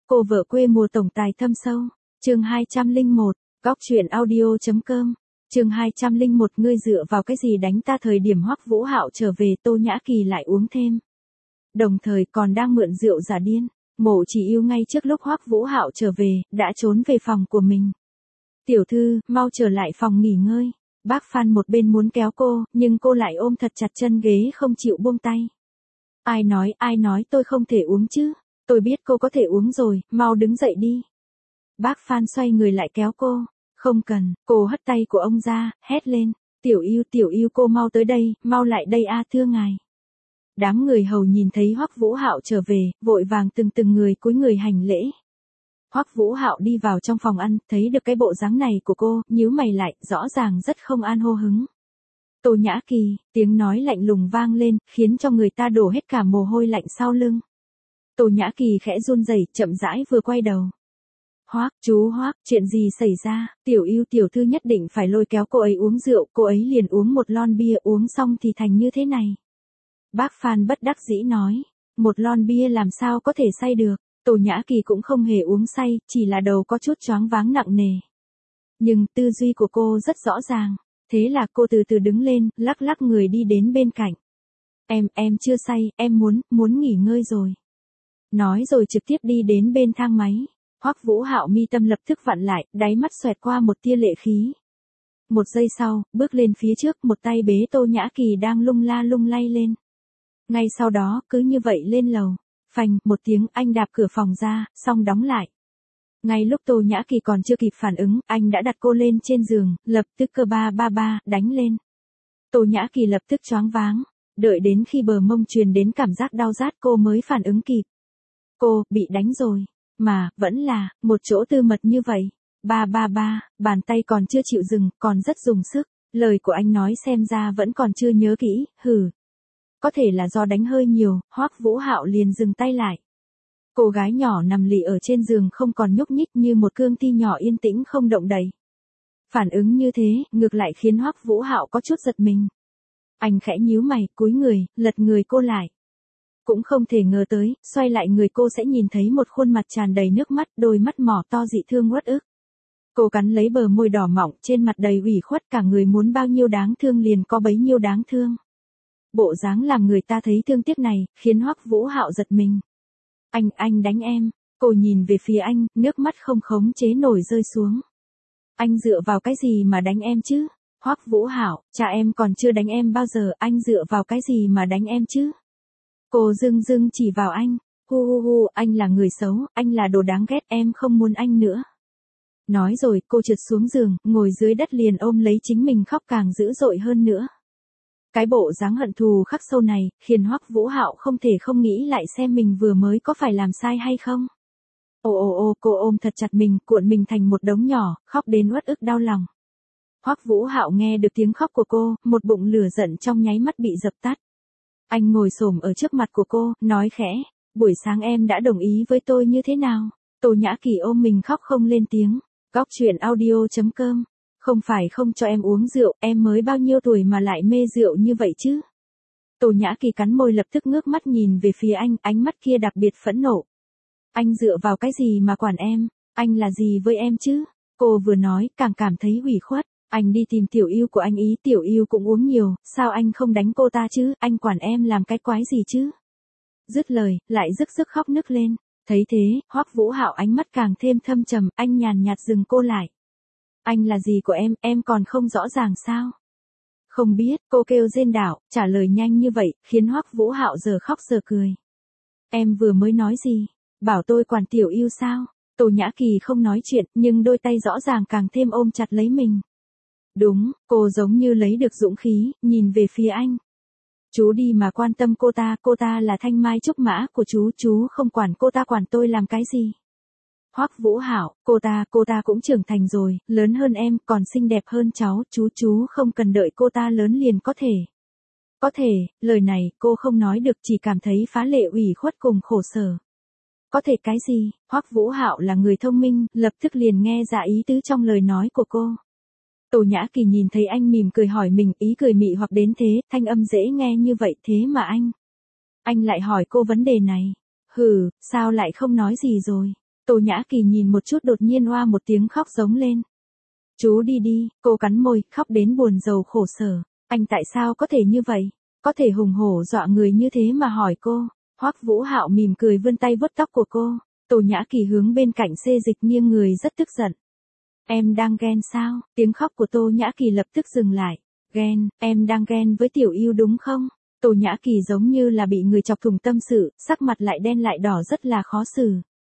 Cô vợ quê mùa tổng tài thâm sâu. Chương 201, góc truyện audio.com. Chương 201, ngươi dựa vào cái gì đánh ta? Thời điểm Hoắc Vũ Hạo trở về, Tô Nhã Kỳ lại uống thêm. Đồng thời còn đang mượn rượu giả điên. Mộ Chỉ Yêu ngay trước lúc Hoắc Vũ Hạo trở về, đã trốn về phòng của mình. "Tiểu thư, mau trở lại phòng nghỉ ngơi." Bác Phan một bên muốn kéo cô, nhưng cô lại ôm thật chặt chân ghế không chịu buông tay. Ai nói tôi không thể uống chứ? Tôi biết cô có thể uống rồi, mau đứng dậy đi." Bác Phan xoay người lại kéo cô. "Không cần." Cô hất tay của ông ra, hét lên. Tiểu Yêu cô mau tới đây, mau lại đây a, thưa ngài." Đám người hầu nhìn thấy Hoắc Vũ Hạo trở về, vội vàng từng người cúi người hành lễ. Hoắc Vũ Hạo đi vào trong phòng ăn, thấy được cái bộ dáng này của cô, nhíu mày lại, rõ ràng rất không an hô hứng. "Tô Nhã Kỳ," tiếng nói lạnh lùng vang lên, khiến cho người ta đổ hết cả mồ hôi lạnh sau lưng. Tô Nhã Kỳ khẽ run rẩy, chậm rãi vừa quay đầu. Chú Hoắc, chuyện gì xảy ra?" "Tiểu Yêu tiểu thư nhất định phải lôi kéo cô ấy uống rượu, cô ấy liền uống một lon bia, uống xong thì thành như thế này." Bác Phan bất đắc dĩ nói. "Một lon bia làm sao có thể say được?" Tô Nhã Kỳ cũng không hề uống say, chỉ là đầu có chút choáng váng nặng nề. Nhưng tư duy của cô rất rõ ràng. Thế là cô từ từ đứng lên, lắc lắc người đi đến bên cạnh. Em chưa say, em muốn nghỉ ngơi rồi." Nói rồi trực tiếp đi đến bên thang máy. Hoắc Vũ Hạo mi tâm lập tức vặn lại, đáy mắt xoẹt qua một tia lệ khí. Một giây sau, bước lên phía trước, một tay bế Tô Nhã Kỳ đang lung la lung lay lên. Ngay sau đó, cứ như vậy lên lầu. Phanh, một tiếng, anh đạp cửa phòng ra, xong đóng lại. Ngay lúc Tô Nhã Kỳ còn chưa kịp phản ứng, anh đã đặt cô lên trên giường, lập tức cơ ba đánh lên. Tô Nhã Kỳ lập tức choáng váng, đợi đến khi bờ mông truyền đến cảm giác đau rát cô mới phản ứng kịp. Cô, bị đánh rồi, mà, vẫn là, một chỗ tư mật như vậy. Bàn tay còn chưa chịu dừng, còn rất dùng sức, lời của anh nói xem ra vẫn còn chưa nhớ kỹ, hừ. Có thể là do đánh hơi nhiều, Hoắc Vũ Hạo liền dừng tay lại. Cô gái nhỏ nằm lì ở trên giường không còn nhúc nhích, như một cương thi nhỏ yên tĩnh không động đậy. Phản ứng như thế, ngược lại khiến Hoắc Vũ Hạo có chút giật mình. Anh khẽ nhíu mày, cúi người, lật người cô lại. Cũng không thể ngờ tới, xoay lại người cô sẽ nhìn thấy một khuôn mặt tràn đầy nước mắt, đôi mắt mỏ to dị thương uất ức. Cô cắn lấy bờ môi đỏ mọng, trên mặt đầy ủy khuất, cả người muốn bao nhiêu đáng thương liền có bấy nhiêu đáng thương. Bộ dáng làm người ta thấy thương tiếc này, khiến Hoắc Vũ Hạo giật mình. Anh đánh em." Cô nhìn về phía anh, nước mắt không khống chế nổi rơi xuống. "Anh dựa vào cái gì mà đánh em chứ?" "Hoắc Vũ Hạo, cha em còn chưa đánh em bao giờ, anh dựa vào cái gì mà đánh em chứ?" Cô dưng chỉ vào anh. Hu, anh là người xấu, anh là đồ đáng ghét, em không muốn anh nữa." Nói rồi, cô trượt xuống giường, ngồi dưới đất liền ôm lấy chính mình khóc càng dữ dội hơn nữa. Cái bộ dáng hận thù khắc sâu này, khiến Hoắc Vũ Hạo không thể không nghĩ lại xem mình vừa mới có phải làm sai hay không. Cô ôm thật chặt mình, cuộn mình thành một đống nhỏ, khóc đến uất ức đau lòng. Hoắc Vũ Hạo nghe được tiếng khóc của cô, một bụng lửa giận trong nháy mắt bị dập tắt. Anh ngồi xổm ở trước mặt của cô, nói khẽ, "Buổi sáng em đã đồng ý với tôi như thế nào?" Tô Nhã Kỳ ôm mình khóc không lên tiếng. Góc truyện audio.com. "Không phải không cho em uống rượu, em mới bao nhiêu tuổi mà lại mê rượu như vậy chứ?" Tô Nhã Kỳ cắn môi lập tức ngước mắt nhìn về phía anh, ánh mắt kia đặc biệt phẫn nộ. "Anh dựa vào cái gì mà quản em? Anh là gì với em chứ?" Cô vừa nói, càng cảm thấy ủy khuất. "Anh đi tìm Tiểu Yêu của anh ý, Tiểu Yêu cũng uống nhiều, sao anh không đánh cô ta chứ, anh quản em làm cái quái gì chứ?" Dứt lời, lại rức khóc nức lên. Thấy thế, Hoắc Vũ Hạo ánh mắt càng thêm thâm trầm, anh nhàn nhạt dừng cô lại. "Anh là gì của em còn không rõ ràng sao?" "Không biết," cô kêu rên đảo, trả lời nhanh như vậy, khiến Hoắc Vũ Hạo giờ khóc giờ cười. "Em vừa mới nói gì? Bảo tôi quản Tiểu Yêu sao?" Tô Nhã Kỳ không nói chuyện, nhưng đôi tay rõ ràng càng thêm ôm chặt lấy mình. Đúng, cô giống như lấy được dũng khí, nhìn về phía anh. "Chú đi mà quan tâm cô ta là thanh mai trúc mã của chú không quản cô ta quản tôi làm cái gì?" "Hoắc Vũ Hạo, cô ta cũng trưởng thành rồi, lớn hơn em, còn xinh đẹp hơn cháu, chú không cần đợi cô ta lớn liền có thể." Có thể, lời này, cô không nói được, chỉ cảm thấy phá lệ ủy khuất cùng khổ sở. Có thể cái gì? Hoắc Vũ Hạo là người thông minh, lập tức liền nghe ra ý tứ trong lời nói của cô. Tô Nhã Kỳ nhìn thấy anh mỉm cười hỏi mình, ý cười mị hoặc đến thế, thanh âm dễ nghe như vậy thế mà anh lại hỏi cô vấn đề này. Sao lại không nói gì rồi? Tô Nhã Kỳ nhìn một chút đột nhiên oa một tiếng khóc giống lên. Chú đi đi, cô cắn môi, khóc đến buồn rầu khổ sở. Anh tại sao có thể như vậy? Có thể hùng hổ dọa người như thế mà hỏi cô. Hoắc Vũ Hạo mỉm cười vươn tay vuốt tóc của cô. Tô Nhã Kỳ hướng bên cạnh xê dịch nghiêng người rất tức giận. Em đang ghen sao? Tiếng khóc của Tô Nhã Kỳ lập tức dừng lại. Ghen, em đang ghen với Tiểu Yêu đúng không? Tô Nhã Kỳ giống như là bị người chọc thủng tâm sự, sắc mặt lại đen lại đỏ rất là khó xử.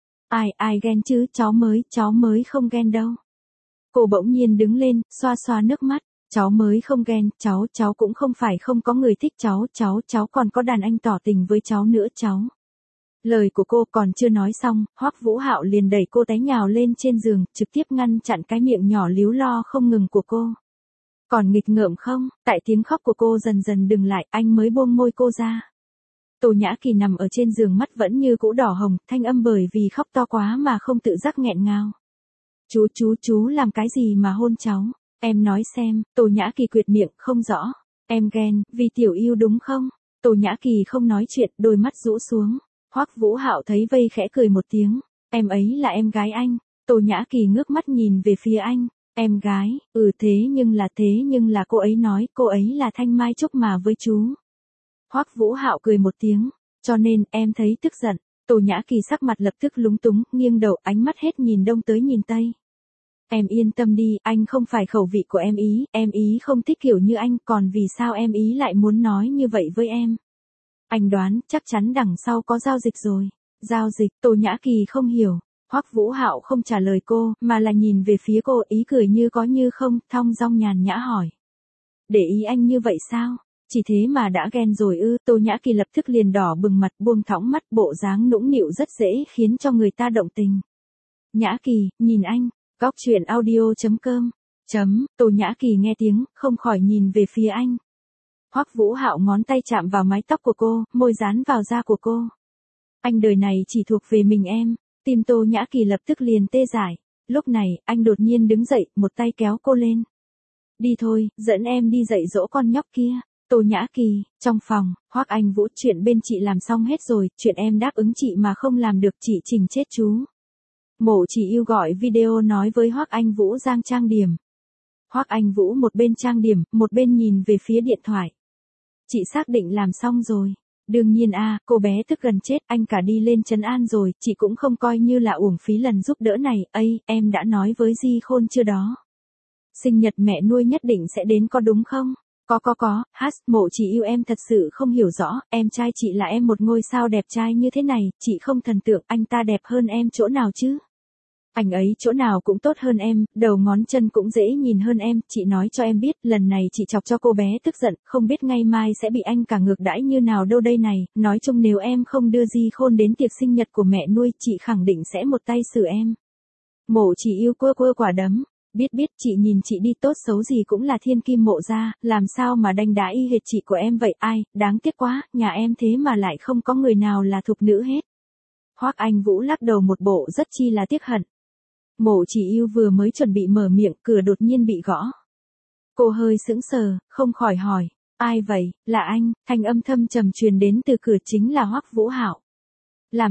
Ai ghen chứ, cháu mới không ghen đâu. Cô bỗng nhiên đứng lên, xoa xoa nước mắt. Cháu mới không ghen, cháu cũng không phải không có người thích cháu còn có đàn anh tỏ tình với cháu nữa cháu. Lời của cô còn chưa nói xong, Hoắc Vũ Hạo liền đẩy cô té nhào lên trên giường, trực tiếp ngăn chặn cái miệng nhỏ líu lo không ngừng của cô. Còn nghịch ngợm không? Tại tiếng khóc của cô dần dần dừng lại, anh mới buông môi cô ra. Tô Nhã Kỳ nằm ở trên giường mắt vẫn như cũ đỏ hồng, thanh âm bởi vì khóc to quá mà không tự giác nghẹn ngào. Chú làm cái gì mà hôn cháu? Em nói xem. Tô Nhã Kỳ quyệt miệng, không rõ. Em ghen, vì Tiểu Yêu đúng không? Tô Nhã Kỳ không nói chuyện, đôi mắt rũ xuống. Hoắc Vũ Hạo thấy vây khẽ cười một tiếng. Em ấy là em gái anh. Tô Nhã Kỳ ngước mắt nhìn về phía anh. Em gái, thế nhưng là cô ấy nói cô ấy là Thanh Mai Trúc mà với chú. Hoắc Vũ Hạo cười một tiếng. Cho nên em thấy tức giận. Tô Nhã Kỳ sắc mặt lập tức lúng túng, nghiêng đầu ánh mắt hết nhìn đông tới nhìn tây. Em yên tâm đi, anh không phải khẩu vị của em ý không thích kiểu như anh, còn vì sao em ý lại muốn nói như vậy với em? Anh đoán, chắc chắn đằng sau có giao dịch rồi. Giao dịch, Tô Nhã Kỳ không hiểu. Hoắc Vũ Hạo không trả lời cô, mà là nhìn về phía cô, ý cười như có như không, thong dong nhàn nhã hỏi. Để ý anh như vậy sao? Chỉ thế mà đã ghen rồi ư? Tô Nhã Kỳ lập tức liền đỏ bừng mặt, buông thõng mắt, bộ dáng nũng nịu rất dễ khiến cho người ta động tình. Nhã Kỳ, nhìn anh. Góc truyện audio.com. Tô Nhã Kỳ nghe tiếng, không khỏi nhìn về phía anh. Hoắc Vũ Hạo ngón tay chạm vào mái tóc của cô, môi dán vào da của cô. Anh đời này chỉ thuộc về mình em. Tim Tô Nhã Kỳ lập tức liền tê dại. Lúc này, anh đột nhiên đứng dậy, một tay kéo cô lên. Đi thôi, dẫn em đi dạy dỗ con nhóc kia. Tô Nhã Kỳ, trong phòng, Hoắc Anh Vũ, chuyện bên chị làm xong hết rồi, chuyện em đáp ứng chị mà không làm được chị chỉnh chết chú. Mộ Chỉ Yêu gọi video nói với Hoắc Anh Vũ đang trang điểm. Hoắc Anh Vũ một bên trang điểm, một bên nhìn về phía điện thoại. Chị xác định làm xong rồi. Đương nhiên cô bé tức gần chết, anh cả đi lên trấn an rồi, chị cũng không coi như là uổng phí lần giúp đỡ này. Em đã nói với Di Khôn chưa đó? Sinh nhật mẹ nuôi nhất định sẽ đến có đúng không? Có, Mộ Chỉ Yêu em thật sự không hiểu rõ, em trai chị là em một ngôi sao đẹp trai như thế này, chị không thần tượng anh ta đẹp hơn em chỗ nào chứ? Anh ấy chỗ nào cũng tốt hơn em, đầu ngón chân cũng dễ nhìn hơn em, chị nói cho em biết, lần này chị chọc cho cô bé tức giận, không biết ngay mai sẽ bị anh cả ngược đãi như nào đâu đây này, nói chung nếu em không đưa Di Khôn đến tiệc sinh nhật của mẹ nuôi, chị khẳng định sẽ một tay xử em. Mộ Chỉ Yêu quơ quả đấm, biết, chị nhìn chị đi tốt xấu gì cũng là thiên kim mộ gia, làm sao mà đánh đá y hệt chị của em vậy, đáng tiếc quá, nhà em thế mà lại không có người nào là thục nữ hết. Hoắc Anh Vũ lắc đầu một bộ rất chi là tiếc hận. Mộ Chỉ Yêu vừa mới chuẩn bị mở miệng, cửa đột nhiên bị gõ. Cô hơi sững sờ, không khỏi hỏi, ai vậy? Là anh, thanh âm thâm trầm truyền đến từ cửa, chính là Hoắc Vũ Hạo. Làm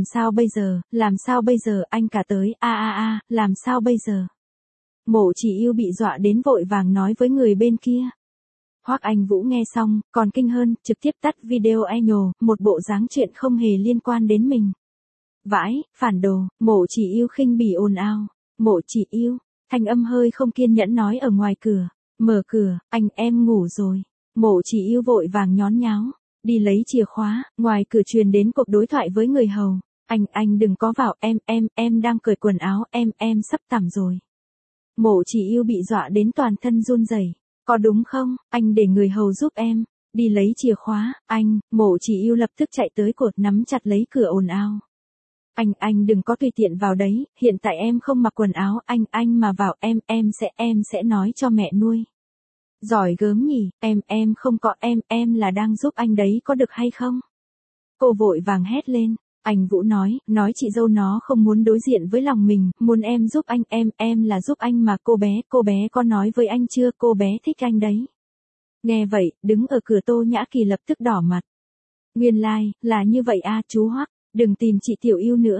sao bây giờ, anh cả tới, làm sao bây giờ? Mộ Chỉ Yêu bị dọa đến vội vàng nói với người bên kia. Hoắc Anh Vũ nghe xong, còn kinh hơn, trực tiếp tắt video nhổ, một bộ dáng chuyện không hề liên quan đến mình. Vãi, phản đồ, Mộ Chỉ Yêu khinh bỉ ồn ào. Mộ Chỉ Yêu, thanh âm hơi không kiên nhẫn nói ở ngoài cửa. Mở cửa, em ngủ rồi. Mộ Chỉ Yêu vội vàng nhón nháo. Đi lấy chìa khóa, ngoài cửa truyền đến cuộc đối thoại với người hầu. Anh đừng có vào, em đang cởi quần áo, em sắp tắm rồi. Mộ Chỉ Yêu bị dọa đến toàn thân run rẩy. Có đúng không, anh để người hầu giúp em. Đi lấy chìa khóa, Mộ Chỉ Yêu lập tức chạy tới cột nắm chặt lấy cửa ồn ào. Anh đừng có tùy tiện vào đấy, hiện tại em không mặc quần áo, anh mà vào em sẽ nói cho mẹ nuôi. Giỏi gớm nhỉ, em không có, em là đang giúp anh đấy có được hay không? Cô vội vàng hét lên. Anh Vũ nói chị dâu nó không muốn đối diện với lòng mình, muốn em giúp anh, em là giúp anh mà. Cô bé có nói với anh chưa, cô bé thích anh đấy. Nghe vậy, đứng ở cửa Tô Nhã Kỳ lập tức đỏ mặt. Nguyên lai, là như vậy chú Hoắc, đừng tìm chị Tiểu Yêu nữa.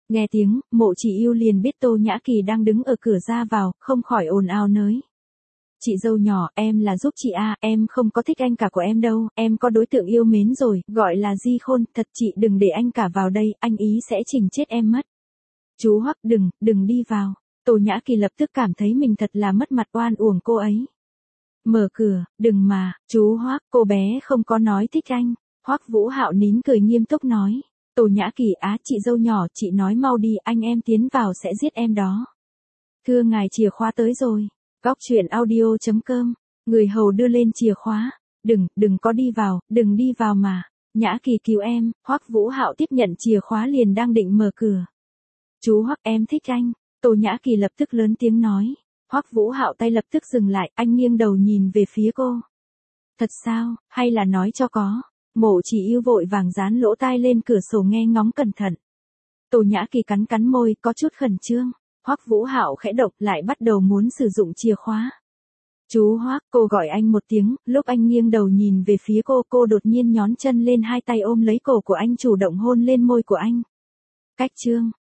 Nghe tiếng, Mộ Chỉ Yêu liền biết Tô Nhã Kỳ đang đứng ở cửa ra vào, không khỏi ồn ào nới. Chị dâu nhỏ, em là giúp chị à, em không có thích anh cả của em đâu, em có đối tượng yêu mến rồi, gọi là Di Khôn, thật chị đừng để anh cả vào đây, anh ý sẽ chỉnh chết em mất. Chú Hoắc đừng đi vào. Tô Nhã Kỳ lập tức cảm thấy mình thật là mất mặt oan uổng cô ấy. Mở cửa, đừng mà, chú Hoắc, cô bé không có nói thích anh. Hoắc Vũ Hạo nín cười nghiêm túc nói. Tô Nhã Kỳ á, chị dâu nhỏ, chị nói mau đi, anh em tiến vào sẽ giết em đó. Thưa ngài, chìa khóa tới rồi. Góc truyện audio.com, người hầu đưa lên chìa khóa. Đừng có đi vào, đừng đi vào mà. Nhã Kỳ cứu em. Hoắc Vũ Hạo tiếp nhận chìa khóa liền đang định mở cửa. Chú Hoắc, em thích anh. Tô Nhã Kỳ lập tức lớn tiếng nói. Hoắc Vũ Hạo tay lập tức dừng lại, anh nghiêng đầu nhìn về phía cô. Thật sao, hay là nói cho có. Mộ Chỉ Yêu vội vàng dán lỗ tai lên cửa sổ nghe ngóng cẩn thận. Tô Nhã Kỳ cắn cắn môi, có chút khẩn trương. Hoắc Vũ Hạo khẽ động lại bắt đầu muốn sử dụng chìa khóa. Chú Hoắc, cô gọi anh một tiếng, lúc anh nghiêng đầu nhìn về phía cô đột nhiên nhón chân lên hai tay ôm lấy cổ của anh chủ động hôn lên môi của anh. Cách chương